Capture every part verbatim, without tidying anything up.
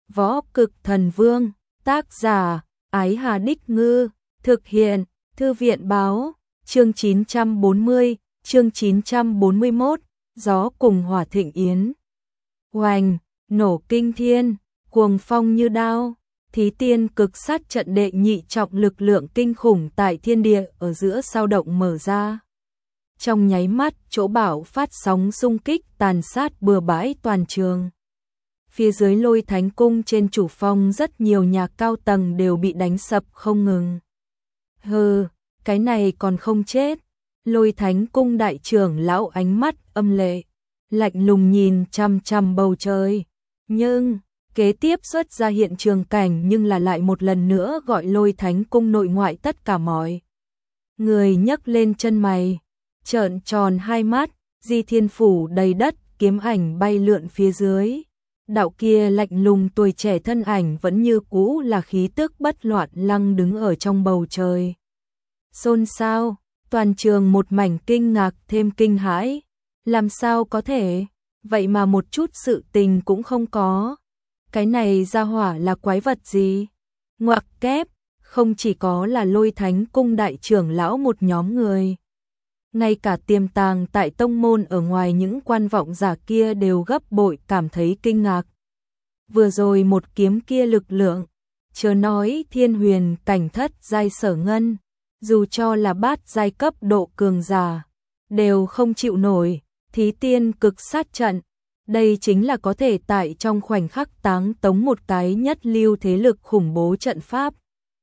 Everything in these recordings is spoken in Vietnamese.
Võ Cực Thần Vương, tác giả, Ái Hà Đích Ngư, thực hiện, Thư viện Báo, chương chín trăm bốn mươi, chương chín trăm bốn mươi mốt, gió cùng hỏa thịnh yến. Oành, nổ kinh thiên, cuồng phong như đao, thí tiên cực sát trận đệ nhị trọng lực lượng kinh khủng tại thiên địa ở giữa sao động mở ra. Trong nháy mắt, chỗ bão phát sóng xung kích tàn sát bừa bãi toàn trường. Phía dưới Lôi Thánh Cung trên chủ phong rất nhiều nhà cao tầng đều bị đánh sập không ngừng. Hừ, cái này còn không chết. Lôi Thánh Cung đại trưởng lão ánh mắt âm lệ, lạnh lùng nhìn chằm chằm bầu trời. Nhưng, kế tiếp xuất ra hiện trường cảnh nhưng là lại một lần nữa gọi Lôi Thánh Cung nội ngoại tất cả mọi người nhấc lên chân mày, trợn tròn hai mắt, Di Thiên Phủ đầy đất, kiếm ảnh bay lượn phía dưới. Đạo kia lạnh lùng tuổi trẻ thân ảnh vẫn như cũ là khí tức bất loạn lăng đứng ở trong bầu trời. Xôn xao, toàn trường một mảnh kinh ngạc thêm kinh hãi. Làm sao có thể, vậy mà một chút sự tình cũng không có. Cái này ra hỏa là quái vật gì? Ngoặc kép, không chỉ có là Lôi Thánh Cung đại trưởng lão một nhóm người. Ngay cả tiềm tàng tại tông môn ở ngoài những quan vọng giả kia đều gấp bội cảm thấy kinh ngạc. Vừa rồi một kiếm kia lực lượng, chớ nói thiên huyền cảnh thất giai Sở Ngân, dù cho là bát giai cấp độ cường giả, đều không chịu nổi, thí tiên cực sát trận. Đây chính là có thể tại trong khoảnh khắc táng tống một cái nhất lưu thế lực khủng bố trận pháp.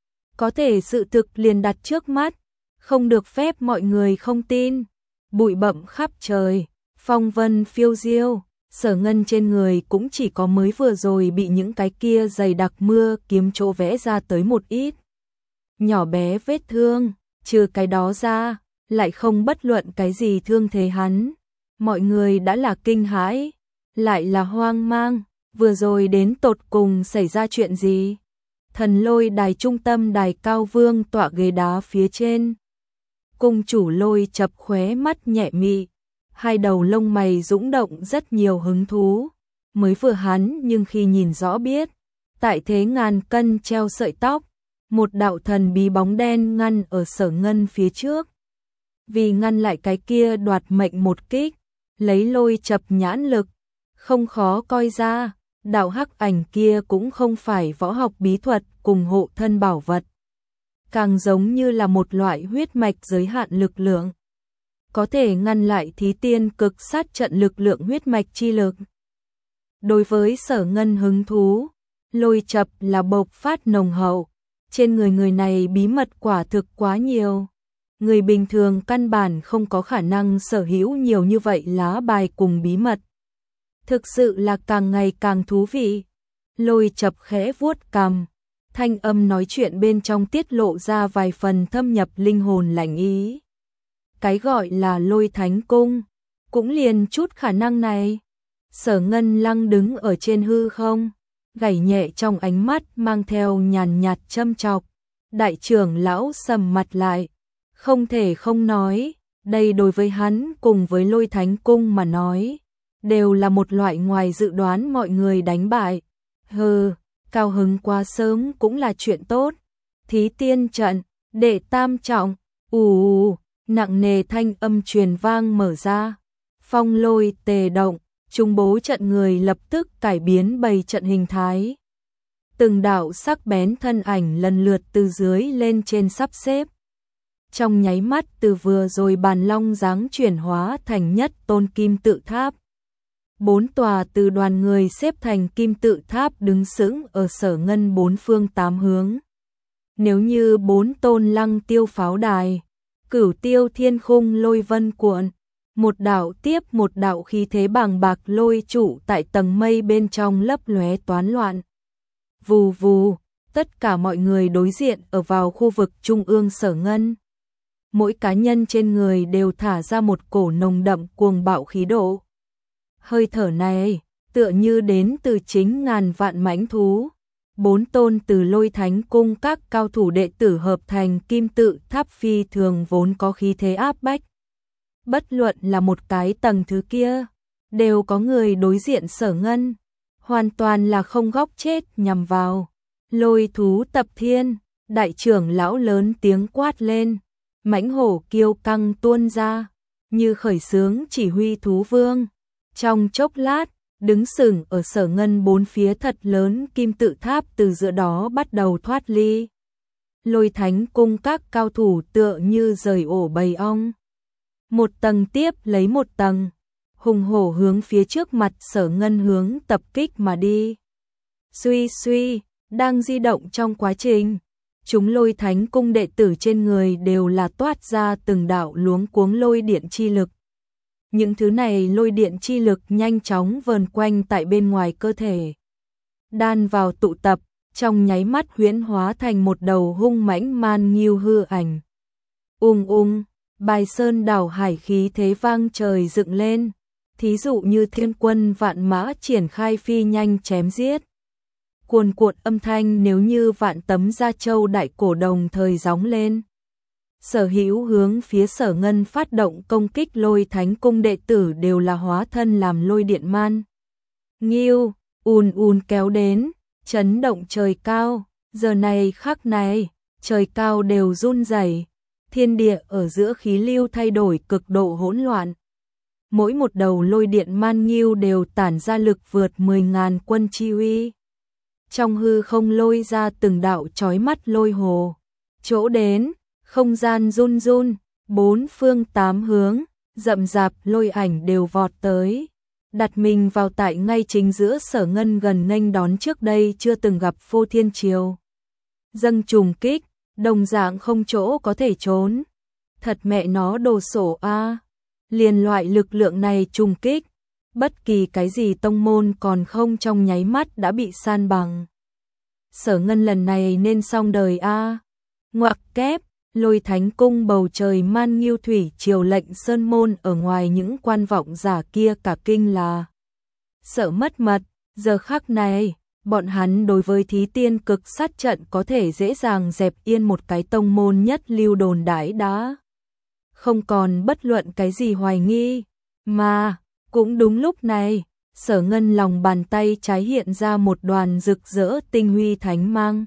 Có thể sự thực liền đặt trước mắt, không được phép mọi người không tin. Bụi bặm khắp trời, phong vân phiêu diêu, Sở Ngân trên người cũng chỉ có mới vừa rồi bị những cái kia dày đặc mưa kiếm chỗ vẽ ra tới một ít nhỏ bé vết thương, trừ cái đó ra, lại không bất luận cái gì thương thế hắn. Mọi người đã là kinh hãi, lại là hoang mang, vừa rồi đến tột cùng xảy ra chuyện gì? Thần Lôi đài trung tâm đài cao vương tọa ghế đá phía trên. Cung chủ Lôi chập khóe mắt nhẹ mị, hai đầu lông mày dũng động rất nhiều hứng thú. Mới vừa hắn nhưng khi nhìn rõ biết, tại thế ngàn cân treo sợi tóc, một đạo thần bí bóng đen ngăn ở Sở Ngân phía trước. Vì ngăn lại cái kia đoạt mệnh một kích, lấy Lôi chập nhãn lực, không khó coi ra, đạo hắc ảnh kia cũng không phải võ học bí thuật cùng hộ thân bảo vật. Càng giống như là một loại huyết mạch giới hạn lực lượng, có thể ngăn lại thí tiên cực sát trận lực lượng huyết mạch chi lực. Đối với Sở Ngân hứng thú, Lôi chập là bộc phát nồng hậu, trên người người này bí mật quả thực quá nhiều. Người bình thường căn bản không có khả năng sở hữu nhiều như vậy lá bài cùng bí mật. Thực sự là càng ngày càng thú vị. Lôi chập khẽ vuốt cằm, thanh âm nói chuyện bên trong tiết lộ ra vài phần thâm nhập linh hồn lạnh ý. Cái gọi là Lôi Thánh Cung, cũng liền chút khả năng này. Sở Ngân lăng đứng ở trên hư không, gảy nhẹ trong ánh mắt mang theo nhàn nhạt châm chọc. Đại trưởng lão sầm mặt lại, không thể không nói, đây đối với hắn cùng với Lôi Thánh Cung mà nói, đều là một loại ngoài dự đoán mọi người đánh bại. Hừ, cao hứng quá sớm cũng là chuyện tốt. Thí tiên trận, đệ tam trọng, ù ù, nặng nề thanh âm truyền vang mở ra. Phong lôi tề động, trung bố trận người lập tức cải biến bày trận hình thái. Từng đạo sắc bén thân ảnh lần lượt từ dưới lên trên sắp xếp. Trong nháy mắt từ vừa rồi bàn long dáng chuyển hóa thành nhất tôn kim tự tháp. Bốn tòa từ đoàn người xếp thành kim tự tháp đứng sững ở Sở Ngân bốn phương tám hướng. Nếu như bốn tôn lăng tiêu pháo đài, cửu tiêu thiên khung lôi vân cuộn, một đạo tiếp một đạo khí thế bàng bạc lôi trụ tại tầng mây bên trong lấp lóe toán loạn. Vù vù, tất cả mọi người đối diện ở vào khu vực trung ương Sở Ngân. Mỗi cá nhân trên người đều thả ra một cổ nồng đậm cuồng bạo khí độ. Hơi thở này, tựa như đến từ chính ngàn vạn mãnh thú. Bốn tôn từ Lôi Thánh Cung các cao thủ đệ tử hợp thành kim tự tháp phi thường vốn có khí thế áp bách. Bất luận là một cái tầng thứ kia, đều có người đối diện Sở Ngân. hoàn toàn là không góc chết nhằm vào. Lôi thú tập thiên, đại trưởng lão lớn tiếng quát lên, mãnh hổ kiêu căng tuôn ra, như khởi xướng chỉ huy thú vương. Trong chốc lát, đứng sừng ở Sở Ngân bốn phía thật lớn kim tự tháp từ giữa đó bắt đầu thoát ly. Lôi Thánh cung các cao thủ tựa như rời ổ bầy ong. Một tầng tiếp lấy một tầng, hùng hổ hướng phía trước mặt Sở Ngân hướng tập kích mà đi. Suy suy, đang di động trong quá trình, chúng Lôi Thánh cung đệ tử trên người đều là toát ra từng đạo luống cuống lôi điện chi lực. Những thứ này lôi điện chi lực nhanh chóng vờn quanh tại bên ngoài cơ thể, đan vào tụ tập, trong nháy mắt huyễn hóa thành một đầu hung mãnh man nghiêu hư ảnh. Ung ung, Bài Sơn đảo hải khí thế vang trời dựng lên, thí dụ như thiên quân vạn mã triển khai phi nhanh chém giết. Cuồn cuộn âm thanh nếu như vạn tấm da trâu đại cổ đồng thời gióng lên. Sở hữu hướng phía Sở Ngân phát động công kích Lôi Thánh cung đệ tử đều là hóa thân làm lôi điện man nghiêu, ùn ùn kéo đến, chấn động trời cao. Giờ này khắc này, trời cao đều run rẩy, thiên địa ở giữa khí lưu thay đổi cực độ hỗn loạn. Mỗi một đầu lôi điện man nghiêu đều tản ra lực vượt mười ngàn quân chi uy. Trong hư không lôi ra từng đạo chói mắt lôi hồ. Chỗ đến, không gian run run, bốn phương tám hướng, rậm rạp lôi ảnh đều vọt tới. Đặt mình vào tại ngay chính giữa Sở Ngân gần nghênh đón trước đây chưa từng gặp Phô Thiên Triều. Dâng trùng kích, đồng dạng không chỗ có thể trốn. Thật mẹ nó đồ sổ a. À. Liền loại lực lượng này trùng kích, bất kỳ cái gì tông môn còn không trong nháy mắt đã bị san bằng. Sở Ngân lần này nên xong đời a. À. Ngoặc kép, Lôi Thánh cung bầu trời man nghiêu thủy triều lệnh sơn môn ở ngoài những quan vọng giả kia cả kinh là sợ mất mật. Giờ khắc này, bọn hắn đối với thí tiên cực sát trận có thể dễ dàng dẹp yên một cái tông môn nhất lưu đồn đãi đã không còn bất luận cái gì hoài nghi. Mà, cũng đúng lúc này, Sở Ngân lòng bàn tay trái hiện ra một đoàn rực rỡ tinh huy thánh mang.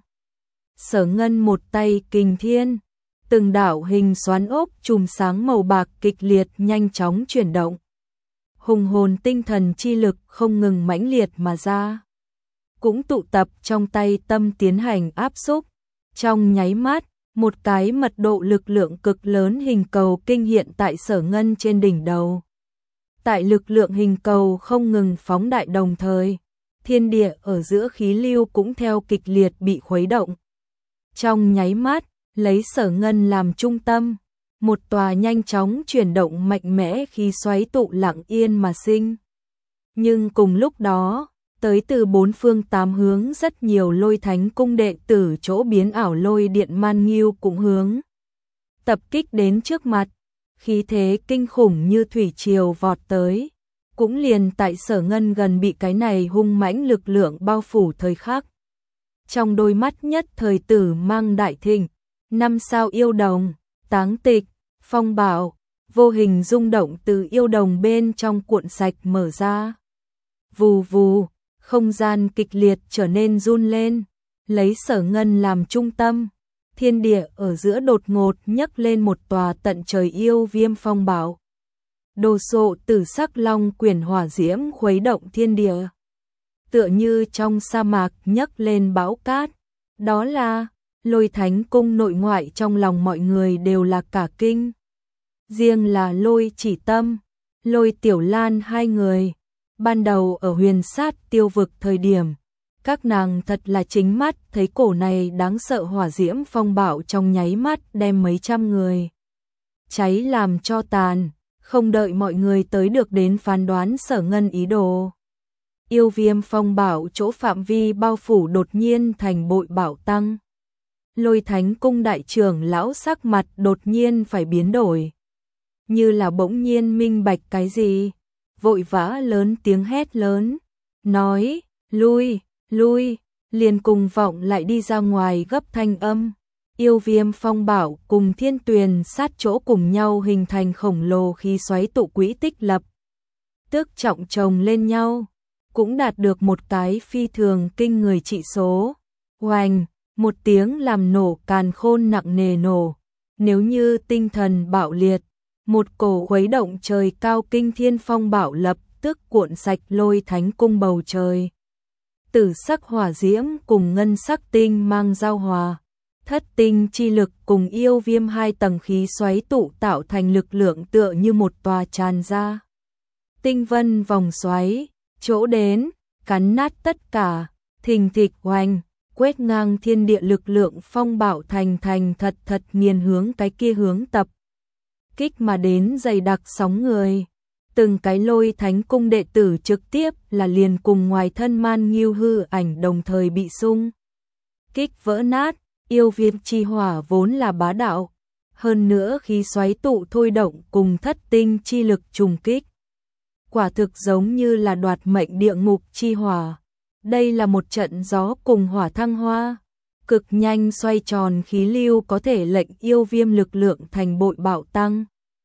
Sở Ngân một tay kình thiên, từng đạo hình xoắn ốc chùm sáng màu bạc kịch liệt nhanh chóng chuyển động. Hùng hồn tinh thần chi lực không ngừng mãnh liệt mà ra, cũng tụ tập trong tay tâm tiến hành áp xúc. Trong nháy mắt, một cái mật độ lực lượng cực lớn hình cầu kinh hiện tại Sở Ngân trên đỉnh đầu. Tại lực lượng hình cầu không ngừng phóng đại đồng thời, thiên địa ở giữa khí lưu cũng theo kịch liệt bị khuấy động. Trong nháy mắt, lấy Sở Ngân làm trung tâm, một tòa nhanh chóng chuyển động mạnh mẽ khí xoáy tụ lặng yên mà sinh. Nhưng cùng lúc đó, tới từ bốn phương tám hướng rất nhiều Lôi Thánh cung đệ tử chỗ biến ảo lôi điện man nghiêu cũng hướng tập kích đến trước mặt, khí thế kinh khủng như thủy triều vọt tới. Cũng liền tại Sở Ngân gần bị cái này hung mãnh lực lượng bao phủ thời khắc, trong đôi mắt nhất thời tử mang đại thịnh, năm sao yêu đồng, táng tịch, phong bảo, vô hình rung động từ yêu đồng bên trong cuộn sạch mở ra. Vù vù, không gian kịch liệt trở nên run lên, lấy Sở Ngân làm trung tâm, thiên địa ở giữa đột ngột nhấc lên một tòa tận trời yêu viêm phong bảo. Đồ sộ tử sắc long quyển hỏa diễm khuấy động thiên địa, tựa như trong sa mạc nhấc lên bão cát. Đó là Lôi Thánh cung nội ngoại trong lòng mọi người đều là cả kinh. Riêng là Lôi Chỉ Tâm, Lôi Tiểu Lan hai người, ban đầu ở huyền sát tiêu vực thời điểm, các nàng thật là chính mắt thấy cổ này đáng sợ hỏa diễm phong bạo trong nháy mắt đem mấy trăm người cháy làm cho tàn, không đợi mọi người tới được đến phán đoán Sở Ngân ý đồ. Yêu viêm phong bạo chỗ phạm vi bao phủ đột nhiên thành bội bạo tăng. Lôi Thánh cung đại trưởng lão sắc mặt đột nhiên phải biến đổi, như là bỗng nhiên minh bạch cái gì, vội vã lớn tiếng hét lớn, nói, lui, lui, liền cùng vọng lại đi ra ngoài gấp thanh âm. Yêu viêm phong bảo cùng thiên tuyền sát chỗ cùng nhau hình thành khổng lồ khí xoáy tụ quỹ tích lập, tức trọng chồng lên nhau. cũng đạt được một cái phi thường kinh người trị số. Oanh, một tiếng làm nổ càn khôn nặng nề nổ, nếu như tinh thần bạo liệt, một cổ khuấy động trời cao kinh thiên phong bạo lập tức cuộn sạch Lôi Thánh cung bầu trời. Tử sắc hỏa diễm cùng ngân sắc tinh mang giao hòa, thất tinh chi lực cùng yêu viêm hai tầng khí xoáy tụ tạo thành lực lượng tựa như một tòa tràn ra. Tinh vân vòng xoáy, chỗ đến, cắn nát tất cả, thình thịch oanh, quét ngang thiên địa lực lượng phong bạo thành thành thật thật nghiền hướng cái kia hướng tập. Kích mà đến dày đặc sóng người. Từng cái Lôi Thánh cung đệ tử trực tiếp là liền cùng ngoài thân Man Nghiêu hư ảnh đồng thời bị xung kích vỡ nát, yêu viêm chi hỏa vốn là bá đạo, hơn nữa khí xoáy tụ thôi động cùng thất tinh chi lực trùng kích. Quả thực giống như là đoạt mệnh địa ngục chi hỏa. Đây là một trận gió cùng hỏa thăng hoa, cực nhanh xoay tròn khí lưu có thể lệnh yêu viêm lực lượng thành bội bạo tăng.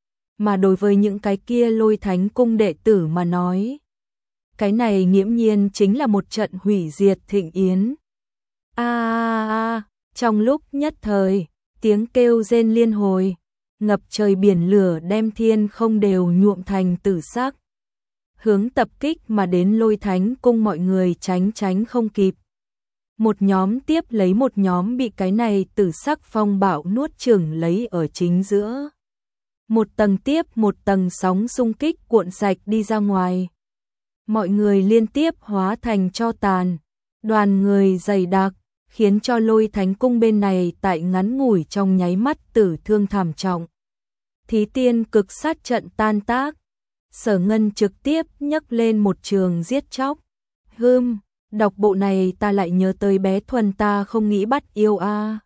Mà đối với những cái kia Lôi Thánh cung đệ tử mà nói, cái này nghiễm nhiên chính là một trận hủy diệt thịnh yến. A a a, trong lúc nhất thời, tiếng kêu rên liên hồi, ngập trời biển lửa đem thiên không đều nhuộm thành tử sắc. Hướng tập kích mà đến Lôi Thánh cung mọi người tránh tránh không kịp. Một nhóm tiếp lấy một nhóm bị cái này tử sắc phong bạo nuốt chửng lấy ở chính giữa. Một tầng tiếp một tầng sóng xung kích cuộn sạch đi ra ngoài. Mọi người liên tiếp hóa thành tro tàn, đoàn người dày đặc, khiến cho Lôi Thánh cung bên này tại ngắn ngủi trong nháy mắt tử thương thảm trọng. Thí tiên cực sát trận tan tác, Sở Ngân trực tiếp nhấc lên một trường giết chóc. Hừm, đọc bộ này ta lại nhớ tới bé Thuần ta không nghĩ bắt yêu a.